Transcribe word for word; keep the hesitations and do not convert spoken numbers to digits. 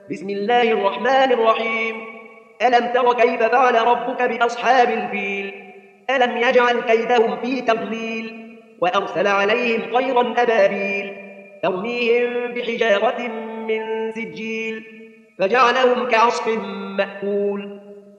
بسم الله الرحمن الرحيم. ألم تر كيف فعل ربك بأصحاب الفيل؟ ألم يجعل كيدهم في تضليل وأرسل عليهم طيرا أبابيل ترميهم بحجارة من سجيل فجعلهم كعصف مأكول